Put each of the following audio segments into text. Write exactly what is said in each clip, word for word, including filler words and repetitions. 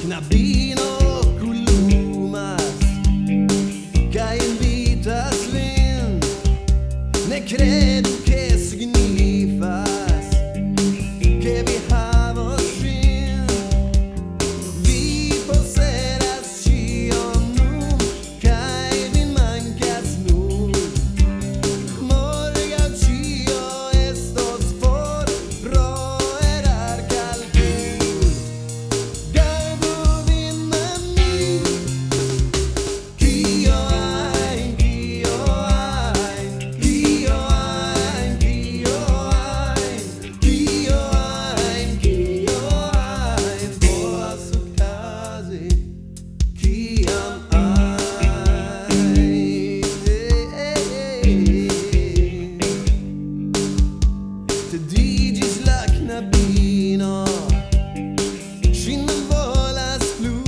Knabino kulumas Kaj invitas lin Ne credu che signifas Che vi havos ŝin Vi posedas ĉion nun Kaj vin mankas nur Morgaŭ ĉio estos for pro erar kalkul Gardu vin al mi Kio ajn, kio ajn Kio ajn, kio ajn Kio ajn, kio ajn Povas okazi Kiam ajn Tediĝis la knabino Ŝi ne volas plu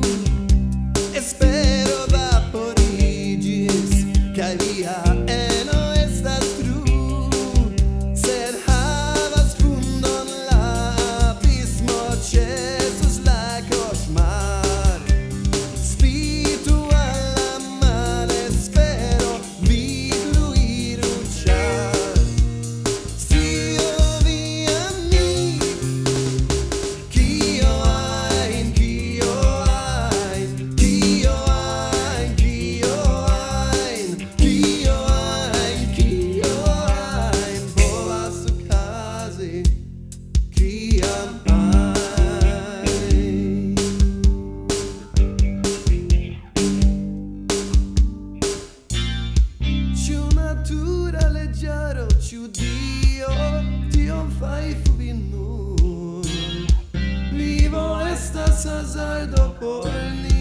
Espero vaporiĝis Kaj via eno estas tru Sed havas fundon la abismo Ĉesos la koŝmar Spitu al la malespero Viglu iru ĉar Scio via mi Kio ajn, kio ajn Kio ajn, kio ajn Kio ajn, kio ajn Povas okazi Kiam ajn Ĉu natura leĝaro, ĉu Dio tion fajfu vin nun Vivo estas hazardo por ni